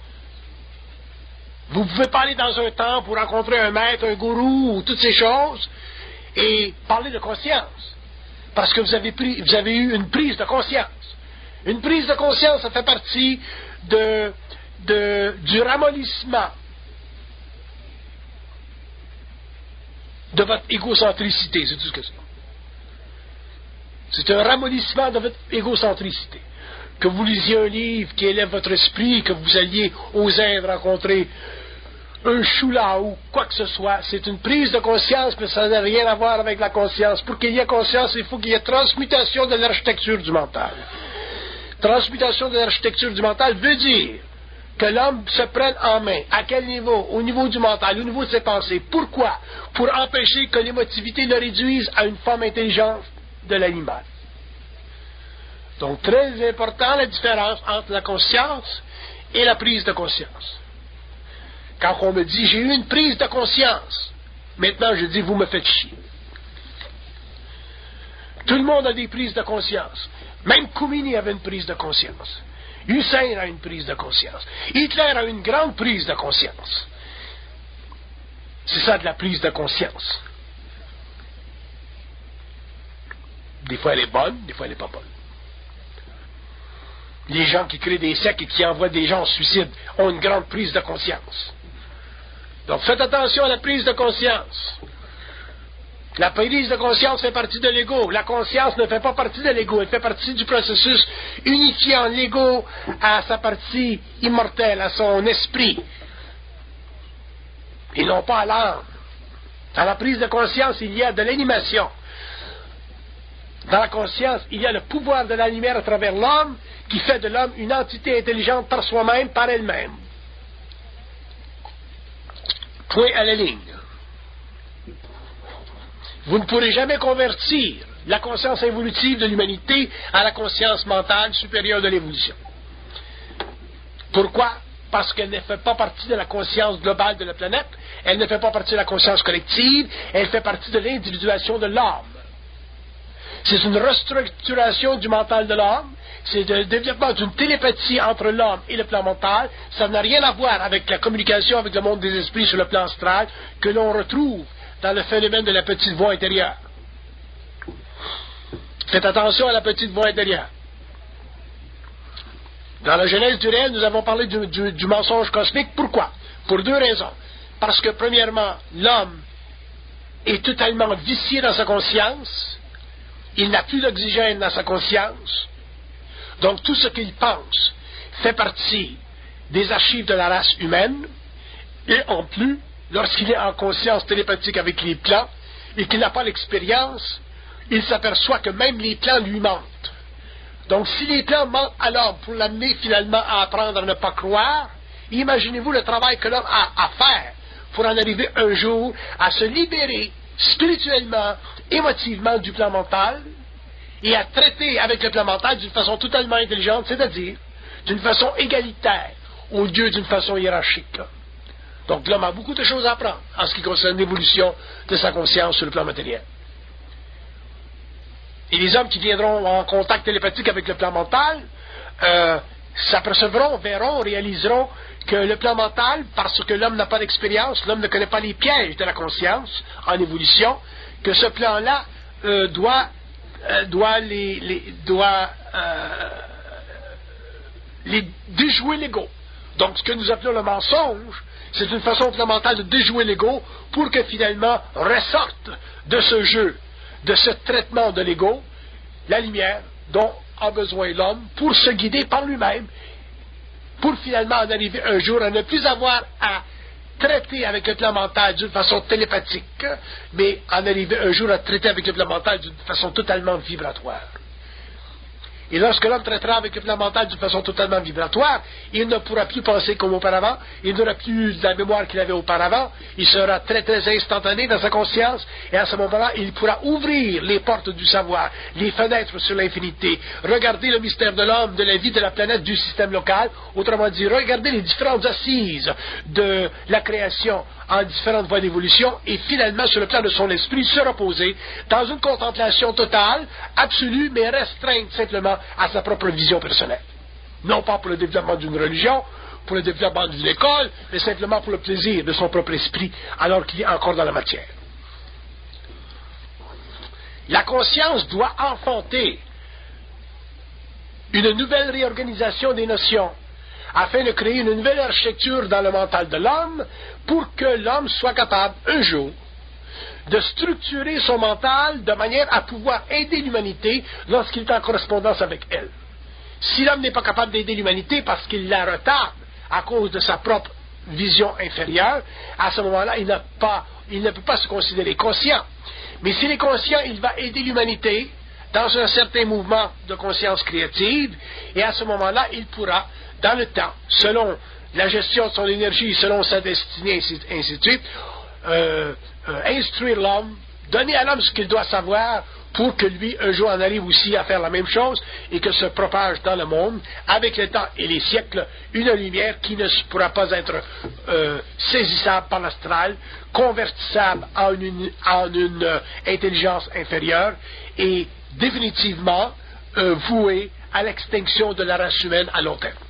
Vous pouvez pas aller dans un temple pour rencontrer un maître, un gourou, ou toutes ces choses, et parler de conscience. Parce que vous avez, pris, vous avez eu une prise de conscience. Une prise de conscience, ça fait partie de, de, du ramollissement de votre égocentricité. C'est tout ce que c'est. C'est un ramollissement de votre égocentricité. Que vous lisiez un livre qui élève votre esprit, que vous alliez oser rencontrer un choula ou quoi que ce soit, c'est une prise de conscience, mais ça n'a rien à voir avec la conscience. Pour qu'il y ait conscience, il faut qu'il y ait transmutation de l'architecture du mental. Transmutation de l'architecture du mental veut dire que l'homme se prenne en main. À quel niveau? Au niveau du mental, au niveau de ses pensées. Pourquoi? Pour empêcher que l'émotivité le réduise à une forme intelligente de l'animal. Donc, très important la différence entre la conscience et la prise de conscience. Quand on me dit, j'ai eu une prise de conscience, maintenant je dis, vous me faites chier. Tout le monde a des prises de conscience. Même Khomeini avait une prise de conscience. Hussein a une prise de conscience. Hitler a une grande prise de conscience. C'est ça de la prise de conscience. Des fois elle est bonne, des fois elle n'est pas bonne. Les gens qui créent des sectes et qui envoient des gens au suicide ont une grande prise de conscience. Donc faites attention à la prise de conscience. La prise de conscience fait partie de l'ego. La conscience ne fait pas partie de l'ego. Elle fait partie du processus unifiant l'ego à sa partie immortelle, à son esprit. Et non pas à l'âme. Dans la prise de conscience, il y a de l'animation. Dans la conscience, il y a le pouvoir de la lumière à travers l'homme qui fait de l'homme une entité intelligente par soi-même, par elle-même. Point à la ligne. Vous ne pourrez jamais convertir la conscience évolutive de l'humanité à la conscience mentale supérieure de l'évolution. Pourquoi? Parce qu'elle ne fait pas partie de la conscience globale de la planète, elle ne fait pas partie de la conscience collective, elle fait partie de l'individuation de l'homme. C'est une restructuration du mental de l'homme, c'est le développement d'une télépathie entre l'homme et le plan mental. Ça n'a rien à voir avec la communication avec le monde des esprits sur le plan astral que l'on retrouve dans le phénomène de la petite voix intérieure. Faites attention à la petite voix intérieure. Dans la Genèse du réel, nous avons parlé du, du, du mensonge cosmique. Pourquoi? Pour deux raisons. Parce que, premièrement, l'homme est totalement vicié dans sa conscience. Il n'a plus d'oxygène dans sa conscience. Donc, tout ce qu'il pense fait partie des archives de la race humaine. Et en plus, lorsqu'il est en conscience télépathique avec les plans et qu'il n'a pas l'expérience, il s'aperçoit que même les plans lui mentent. Donc, si les plans mentent à l'homme pour l'amener finalement à apprendre à ne pas croire, imaginez-vous le travail que l'homme a à faire pour en arriver un jour à se libérer spirituellement, émotivement du plan mental et à traiter avec le plan mental d'une façon totalement intelligente, c'est-à-dire d'une façon égalitaire au lieu d'une façon hiérarchique. Donc, l'homme a beaucoup de choses à apprendre en ce qui concerne l'évolution de sa conscience sur le plan matériel. Et les hommes qui viendront en contact télépathique avec le plan mental euh, s'apercevront, verront, réaliseront que le plan mental, parce que l'homme n'a pas d'expérience, l'homme ne connaît pas les pièges de la conscience en évolution, que ce plan-là euh, doit, euh, doit, les, les, doit euh, les déjouer l'ego. Donc, ce que nous appelons le mensonge, c'est une façon fondamentale de déjouer l'ego pour que finalement ressorte de ce jeu, de ce traitement de l'ego, la lumière dont a besoin l'homme pour se guider par lui-même, pour finalement en arriver un jour à ne plus avoir à traiter avec le plan mental d'une façon télépathique, mais en arriver un jour à traiter avec le plan mental d'une façon totalement vibratoire. Et lorsque l'homme traitera avec le plan mental d'une façon totalement vibratoire, il ne pourra plus penser comme auparavant, il n'aura plus la mémoire qu'il avait auparavant, il sera très très instantané dans sa conscience, et à ce moment-là, il pourra ouvrir les portes du savoir, les fenêtres sur l'infinité, regarder le mystère de l'homme, de la vie, de la planète, du système local, autrement dit, regarder les différentes assises de la création en différentes voies d'évolution, et finalement, sur le plan de son esprit, se reposer dans une contemplation totale, absolue, mais restreinte simplement à sa propre vision personnelle. Non pas pour le développement d'une religion, pour le développement d'une école, mais simplement pour le plaisir de son propre esprit, alors qu'il est encore dans la matière. La conscience doit enfanter une nouvelle réorganisation des notions, afin de créer une nouvelle architecture dans le mental de l'homme, pour que l'homme soit capable, un jour, de structurer son mental de manière à pouvoir aider l'humanité lorsqu'il est en correspondance avec elle. Si l'homme n'est pas capable d'aider l'humanité parce qu'il la retarde à cause de sa propre vision inférieure, à ce moment-là, il n'a pas, il ne peut pas se considérer conscient. Mais s'il est conscient, il va aider l'humanité dans un certain mouvement de conscience créative, et à ce moment-là, il pourra, dans le temps, selon la gestion de son énergie, selon sa destinée, ainsi, ainsi de suite, euh, euh, instruire l'homme, donner à l'homme ce qu'il doit savoir pour que lui, un jour, en arrive aussi à faire la même chose et que se propage dans le monde, avec le temps et les siècles, une lumière qui ne pourra pas être euh, saisissable par l'astral, convertissable en une, en une euh, intelligence inférieure et définitivement euh, vouée à l'extinction de la race humaine à long terme.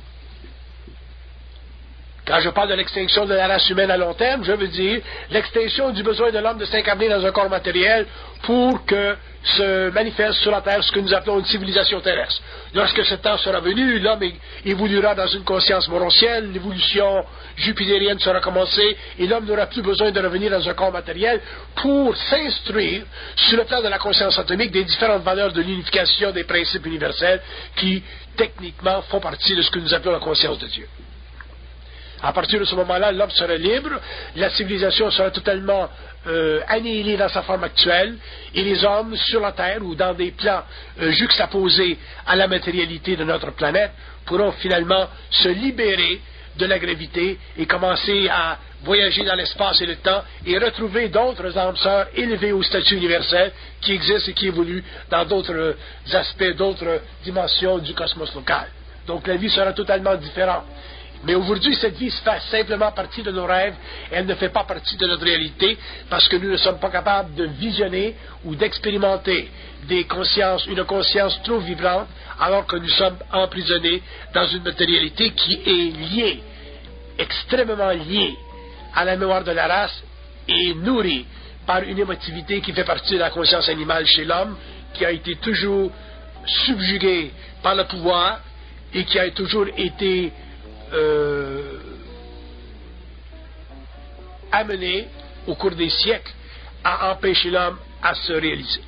Quand je parle de l'extinction de la race humaine à long terme, je veux dire l'extinction du besoin de l'homme de s'incarner dans un corps matériel pour que se manifeste sur la Terre ce que nous appelons une civilisation terrestre. Lorsque ce temps sera venu, l'homme évoluera dans une conscience morontielle, l'évolution jupitérienne sera commencée, et l'homme n'aura plus besoin de revenir dans un corps matériel pour s'instruire sur le plan de la conscience atomique des différentes valeurs de l'unification des principes universels qui, techniquement, font partie de ce que nous appelons la conscience de Dieu. À partir de ce moment-là, l'homme sera libre, la civilisation sera totalement euh, annihilée dans sa forme actuelle, et les hommes sur la Terre ou dans des plans euh, juxtaposés à la matérialité de notre planète pourront finalement se libérer de la gravité et commencer à voyager dans l'espace et le temps et retrouver d'autres âmes sœurs élevées au statut universel qui existent et qui évoluent dans d'autres aspects, d'autres dimensions du cosmos local. Donc la vie sera totalement différente. Mais aujourd'hui, cette vie se fait simplement partie de nos rêves, elle ne fait pas partie de notre réalité, parce que nous ne sommes pas capables de visionner ou d'expérimenter des consciences, une conscience trop vibrante, alors que nous sommes emprisonnés dans une matérialité qui est liée, extrêmement liée à la mémoire de la race et nourrie par une émotivité qui fait partie de la conscience animale chez l'homme, qui a été toujours subjuguée par le pouvoir et qui a toujours été Euh, amené au cours des siècles à empêcher l'homme à se réaliser.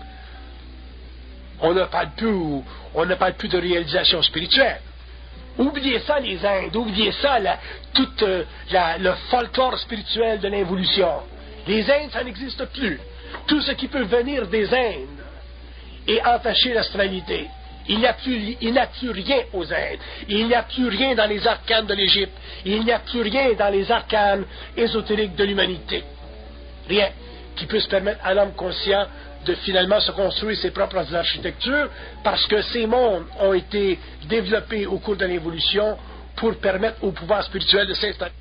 On ne parle plus, on ne parle plus de réalisation spirituelle. Oubliez ça les Indes, oubliez ça la, tout euh, la, le folklore spirituel de l'involution. Les Indes, ça n'existe plus. Tout ce qui peut venir des Indes et entacher l'astralité. Il n'y a plus, il n'y a plus rien aux Indes. Il n'y a plus rien dans les arcanes de l'Égypte. Il n'y a plus rien dans les arcanes ésotériques de l'humanité. Rien qui puisse permettre à l'homme conscient de finalement se construire ses propres architectures, parce que ces mondes ont été développés au cours de l'évolution pour permettre au pouvoir spirituel de s'installer.